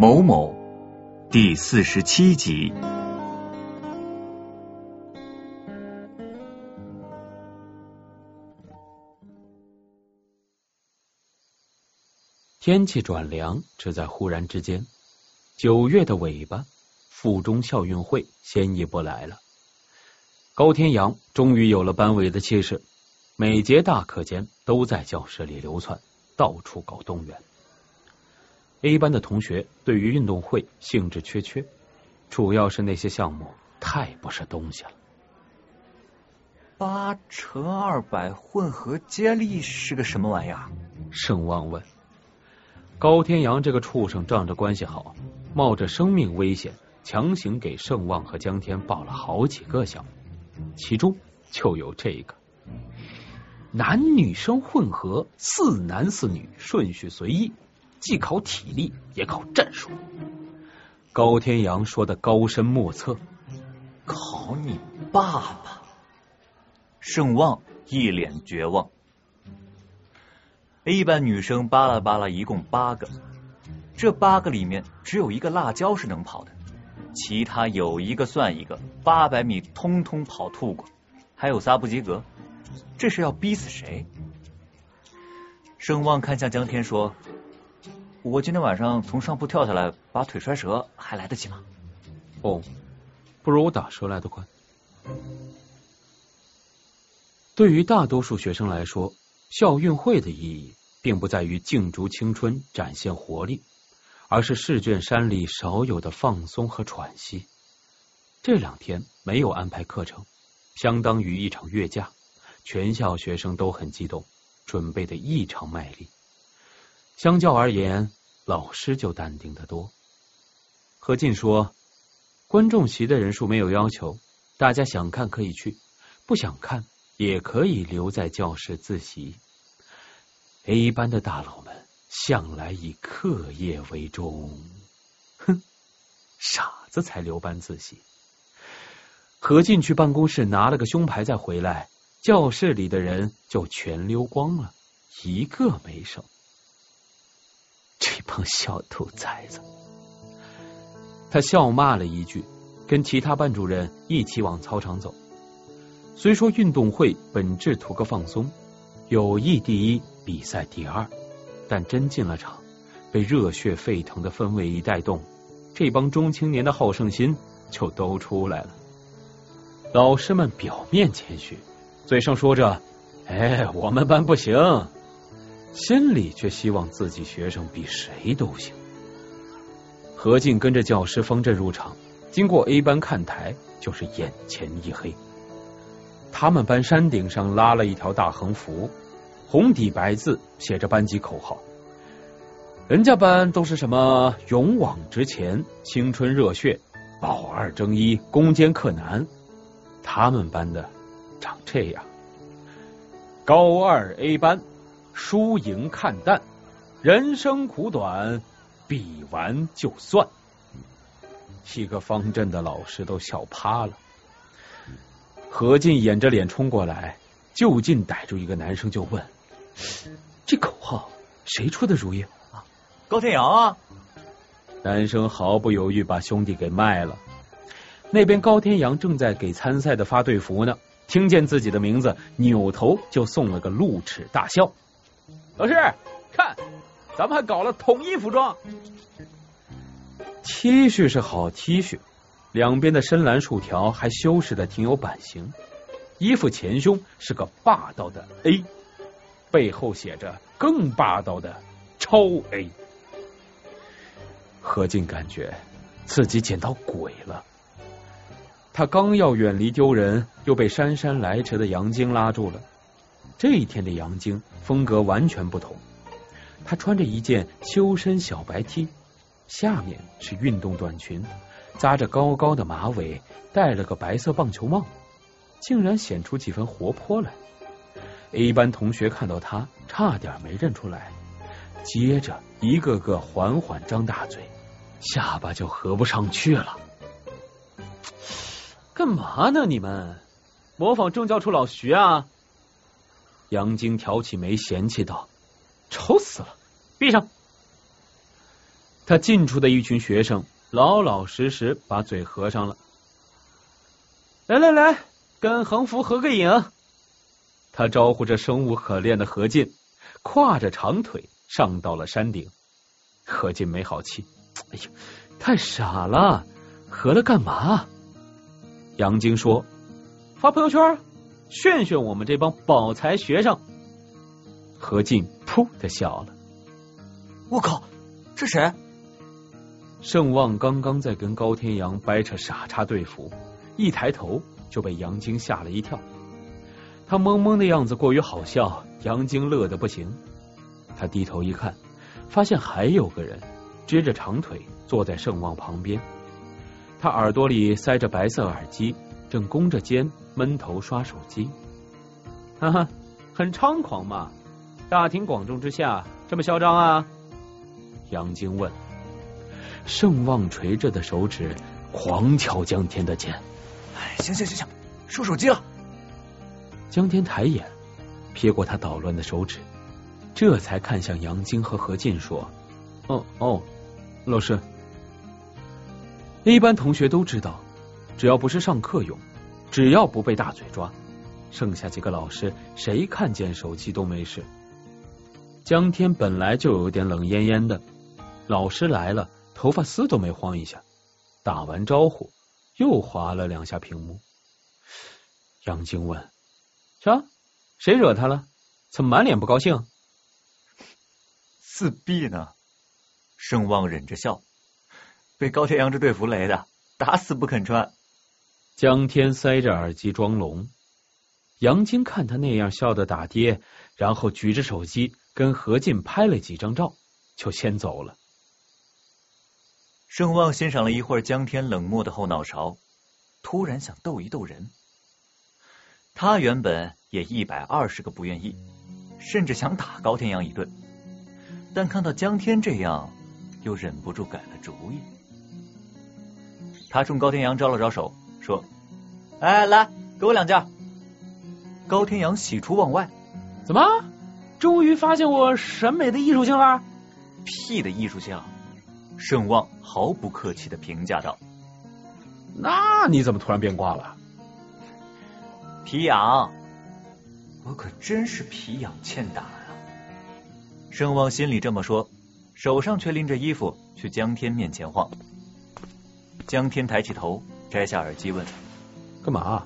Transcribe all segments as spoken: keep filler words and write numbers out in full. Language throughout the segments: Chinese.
某某第四十七集。 天气转凉，只在忽然之间。九月的尾巴，附中校运会先一步来了。高天阳终于有了班委的气势，每节大课间都在教室里流窜，到处搞动员。A 班的同学对于运动会兴致缺缺，主要是那些项目太不是东西了。 八乘二百混合接力是个什么玩意儿？ 盛旺问。高天阳这个畜生仗着关系好，冒着生命危险强行给盛旺和江天报了好几个项目，其中就有这个男女生混合，四男四女，顺序随意，既考体力也考战术。高天阳说的高深莫测。 考你爸爸！盛旺一脸绝望。A 班女生巴拉巴拉一共八个，这八个里面只有一个辣椒是能跑的，其他有一个算一个，八百米通通跑吐过，还有仨不及格，这是要逼死谁？盛旺看向江天说：“我今天晚上从上铺跳下来，把腿摔折，还来得及吗？” 哦，不如我打折来得快。对于大多数学生来说，校运会的意义并不在于竞逐青春、展现活力，而是试卷山里少有的放松和喘息。这两天没有安排课程，相当于一场月假，全校学生都很激动，准备的异常卖力。相较而言，老师就淡定得多。何进说，观众席的人数没有要求，大家想看可以去，不想看也可以留在教室自习。A 班的大佬们向来以课业为重，哼，傻子才留班自习。何进去办公室拿了个胸牌再回来，教室里的人就全溜光了，一个没剩。这帮小兔崽子！他笑骂了一句，跟其他班主任一起往操场走。虽说运动会本质图个放松，友谊第一，比赛第二，但真进了场，被热血沸腾的氛围一带动，这帮中青年的好胜心就都出来了。老师们表面谦虚，嘴上说着哎，我们班不行，心里却希望自己学生比谁都行。何进跟着教师方阵入场，经过 A 班看台，就是眼前一黑。他们班山顶上拉了一条大横幅，红底白字写着班级口号。人家班都是什么勇往直前、青春热血、保二争一、攻坚克难，他们班的长这样。高二 A 班，输赢看淡，人生苦短，比完就算。一个方阵的老师都笑趴了。何进掩着脸冲过来，就近逮住一个男生就问：“这口号谁出的主意啊？” 高天阳啊！ 男生毫不犹豫把兄弟给卖了。那边高天阳正在给参赛的发队服呢，听见自己的名字，扭头就送了个露齿大笑：“老师，看，咱们还搞了统一服装。”T 恤是好 T 恤，两边的深蓝竖条还修饰的挺有版型，衣服前胸是个霸道的 A， 背后写着更霸道的超 A。 何进感觉自己捡到鬼了，他刚要远离丢人，又被姗姗来迟的杨晶拉住了。这一天的杨晶风格完全不同，他穿着一件修身小白 T， 下面是运动短裙，扎着高高的马尾，戴了个白色棒球帽，竟然显出几分活泼来。 A 班同学看到他差点没认出来，接着一个个缓缓张大嘴，下巴就合不上去了。干嘛呢你们？模仿政教处老徐啊？杨晶挑起眉嫌弃道：“丑死了，闭上！” 他近处的一群学生老老实实把嘴合上了。来来来，跟横幅合个影。他招呼着生无可恋的何进，挎着长腿上到了山顶。何进没好气，哎呀，太傻了，合了干嘛？杨晶说，发朋友圈炫炫我们这帮保财学生。何进噗的笑了。 我靠，这谁？ 盛望刚刚在跟高天阳掰扯傻叉对付，一抬头就被杨晶吓了一跳。他懵懵的样子过于好笑，杨晶乐得不行。他低头一看，发现还有个人支着长腿坐在盛望旁边，他耳朵里塞着白色耳机，正弓着肩闷头刷手机。哈哈，很猖狂嘛，大庭广众之下这么嚣张啊？杨晶问。盛望垂着的手指狂敲江天的肩。 哎，行行行行，收手机了。 江天抬眼瞥过他捣乱的手指，这才看向杨晶和何进说，哦哦，老师。一般同学都知道，只要不是上课用，只要不被大嘴抓，剩下几个老师谁看见手机都没事。江天本来就有点冷烟烟的，老师来了头发丝都没晃一下，打完招呼又划了两下屏幕。杨晶问，啥？谁惹他了？怎么满脸不高兴？ 四壁呢？盛望忍着笑，被高天阳这队服雷的，打死不肯穿。 江天塞着耳机装聋，杨晶看他那样笑得打跌，然后举着手机跟何进拍了几张照，就先走了。 盛望欣赏了一会儿江天冷漠的后脑勺，突然想逗一逗人。他原本也一百二十个不愿意，甚至想打高天阳一顿，但看到江天这样，又忍不住改了主意。他冲高天阳招了招手，说，哎，来，给我两件。高天阳喜出望外， 怎么终于发现我审美的艺术性了？ 屁的艺术性！盛望毫不客气的评价道。 那你怎么突然变卦了？ 皮痒，我可真是皮痒欠打啊！盛望心里这么说，手上却拎着衣服去江天面前晃。江天抬起头，摘下耳机问， 干嘛？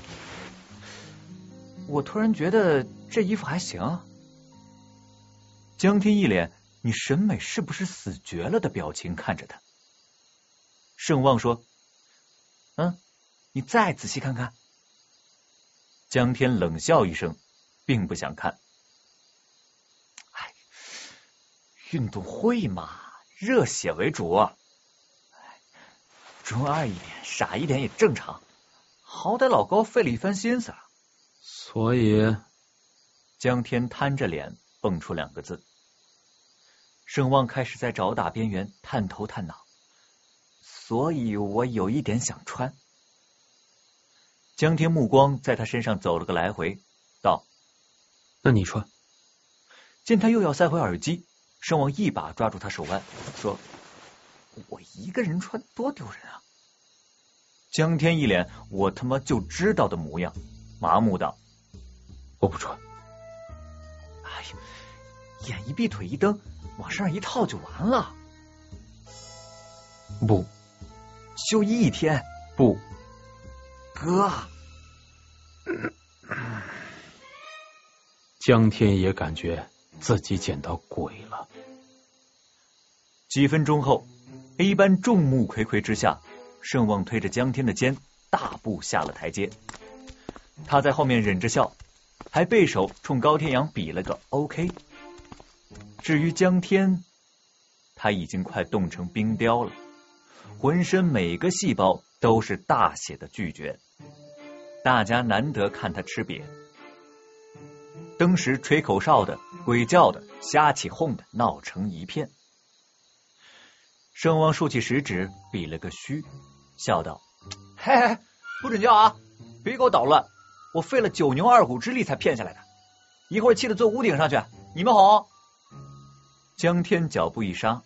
我突然觉得这衣服还行。江天一脸你审美是不是死绝了的表情看着他。盛望说，嗯，你再仔细看看。江天冷笑一声，并不想看。哎，运动会嘛，热血为主。中二一点，傻一点也正常，好歹老高费了一番心思。 所以， 江天摊着脸蹦出两个字。盛望开始在找打边缘探头探脑，所以我有一点想穿。江天目光在他身上走了个来回，道， 那你穿。 见他又要塞回耳机，盛望一把抓住他手腕，说，我一个人穿多丢人啊！江天一脸我他妈就知道的模样，麻木道， 我不穿。 哎呦，眼一闭腿一蹬，往身上一套就完了。 不， 休一天。 不， 哥。 江天也感觉自己捡到鬼了。 几分钟后， A 班众目睽睽之下，盛望推着江天的肩大步下了台阶。他在后面忍着笑，还背手冲高天阳比了个 OK。 至于江天，他已经快冻成冰雕了，浑身每个细胞都是大写的拒绝。大家难得看他吃瘪，当时吹口哨的、鬼叫的、瞎起哄的闹成一片。盛望竖起食指比了个虚，笑道，嘿嘿，不准叫啊，别给我捣乱，我费了九牛二虎之力才骗下来的，一会儿气得坐屋顶上去，你们哄。江天脚步一刹，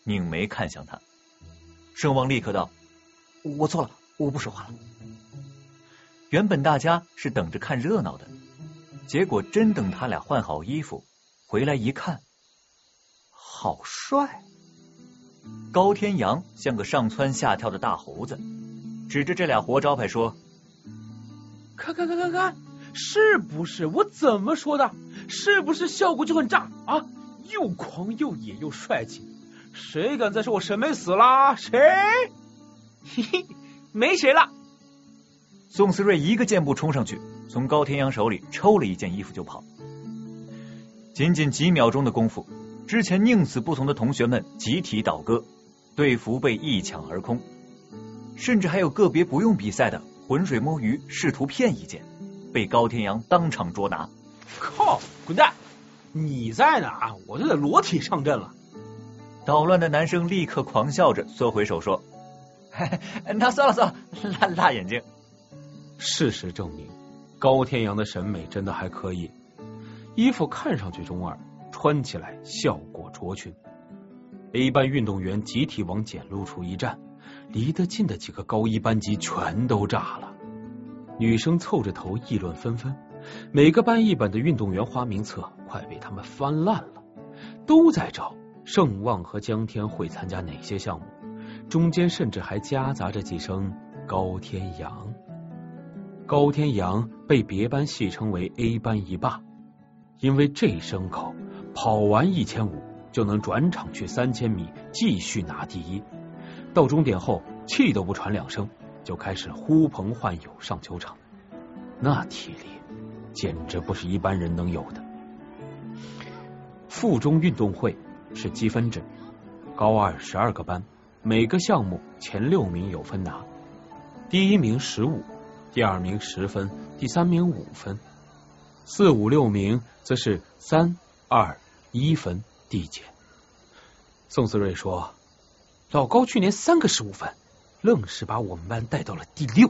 拧眉看向他。圣旺立刻道：我错了，我不说话了。原本大家是等着看热闹的，结果真等他俩换好衣服回来一看，好帅！高天阳像个上蹿下跳的大猴子，指着这俩活招牌说： 看看看看看，是不是我怎么说的？是不是效果就很炸啊？又狂又野又帅气，谁敢再说我审美死啦？谁？嘿嘿，没谁了。 宋思睿一个箭步冲上去，从高天阳手里抽了一件衣服就跑。仅仅几秒钟的功夫，之前宁死不从的同学们集体倒戈，队服被一抢而空，甚至还有个别不用比赛的浑水摸鱼试图骗一件，被高天阳当场捉拿。 靠，滚蛋！你在哪，我就得裸体上阵了。 捣乱的男生立刻狂笑着缩回手说：那算了算了，辣辣眼睛。 事实证明，高天阳的审美真的还可以，衣服看上去中二，穿起来效果卓群。A 班运动员集体往检录处一站，离得近的几个高一班级全都炸了。女生凑着头议论纷纷，每个班一本的运动员花名册快被他们翻烂了，都在找盛旺和江天会参加哪些项目，中间甚至还夹杂着几声高天阳。高天阳被别班戏称为 A 班一霸，因为这声口跑完一千五就能转场去三千米继续拿第一，到终点后气都不喘两声就开始呼朋唤友上球场，那体力简直不是一般人能有的。附中运动会是积分制，高二十二个班，每个项目前六名有分拿，第一名十五，第二名十分，第三名五分，四五六名则是三二一分递减。宋思睿说，老高去年三个十五分，愣是把我们班带到了第六。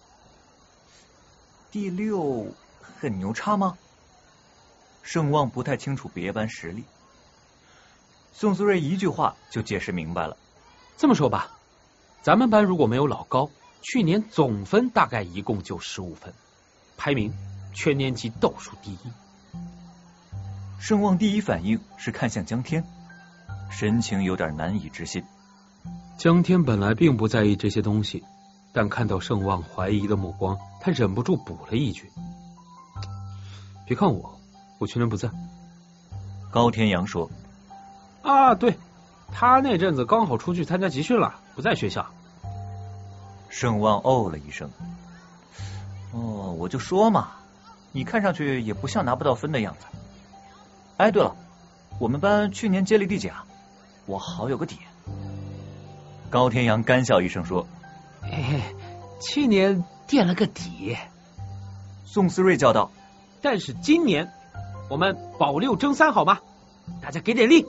第六很牛叉吗？盛旺不太清楚别班实力，宋思睿一句话就解释明白了。 这么说吧，咱们班如果没有老高，去年总分大概一共就十五分，排名全年级倒数第一。 盛旺第一反应是看向江天，神情有点难以置信。 江天本来并不在意这些东西，但看到盛旺怀疑的目光，他忍不住补了一句：别看我，我去年不在。 高天阳说： 啊，对，他那阵子刚好出去参加集训了，不在学校。 盛旺哦了一声：哦，我就说嘛，你看上去也不像拿不到分的样子。哎，对了，我们班去年接力第几啊？我好有个底。高天阳干笑一声说： 哎，去年垫了个底。 宋思睿叫道： 但是今年我们保六争三好吗？大家给点力。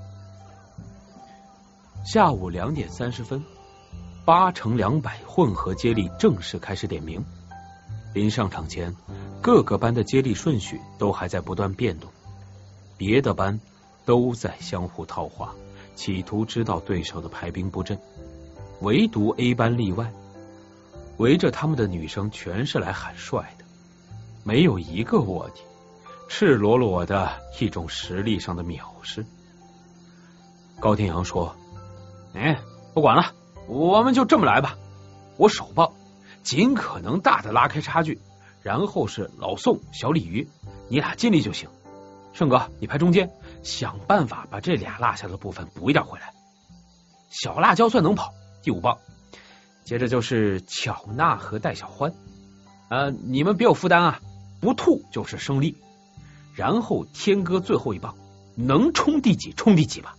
下午两点三十分，八乘两百混合接力正式开始点名。临上场前，各个班的接力顺序都还在不断变动，别的班都在相互套话，企图知道对手的排兵布阵，唯独 A 班例外。围着他们的女生全是来喊帅的，没有一个卧底，赤裸裸的一种实力上的藐视。高天阳说：哎，不管了，我们就这么来吧，我首报，尽可能大的拉开差距，然后是老宋、小鲤鱼，你俩尽力就行。盛哥，你排中间，想办法把这俩落下的部分补一点回来。小辣椒算能跑，第五棒。接着就是巧娜和戴小欢，呃，你们别有负担啊，不吐就是胜利。然后天哥最后一棒，能冲第几冲第几吧。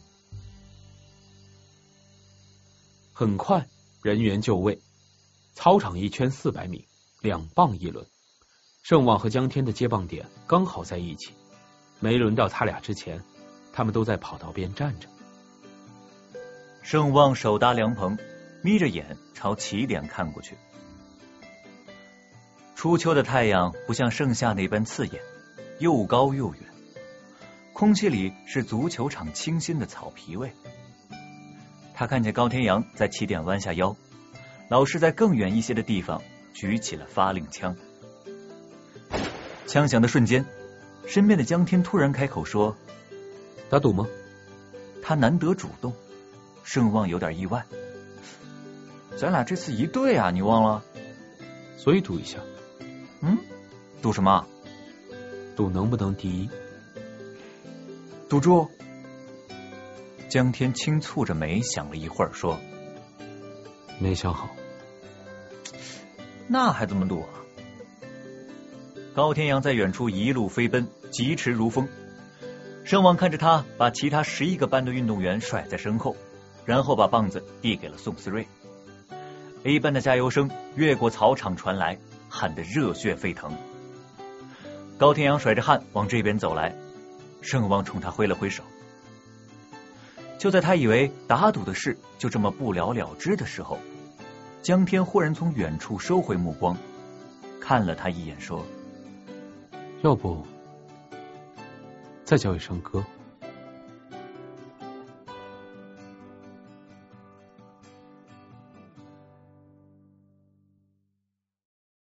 很快人员就位，操场一圈四百米，两棒一轮。盛旺和江天的接棒点刚好在一起，没轮到他俩之前，他们都在跑道边站着。 盛旺手搭凉棚，眯着眼朝起点看过去。初秋的太阳不像盛夏那般刺眼，又高又远，空气里是足球场清新的草皮味。 他看见高天阳在起点弯下腰，老师在更远一些的地方举起了发令枪。枪响的瞬间，身边的江天突然开口说：“ 打赌吗？” 他难得主动，盛望有点意外。咱俩这次一队啊，你忘了？ 所以赌一下。 嗯，赌什么？ 赌能不能第一。 赌注。江天轻蹙着眉想了一会儿，说：“ 没想好。” 那还怎么赌啊？高天阳在远处一路飞奔，疾驰如风。盛望看着他把其他十一个班的运动员甩在身后，然后把棒子递给了宋思睿。A 班的加油声越过草场传来，喊得热血沸腾。高天阳甩着汗往这边走来，盛望冲他挥了挥手。就在他以为打赌的事就这么不了了之的时候，江天忽然从远处收回目光，看了他一眼，说：“ 要不再叫一声哥。”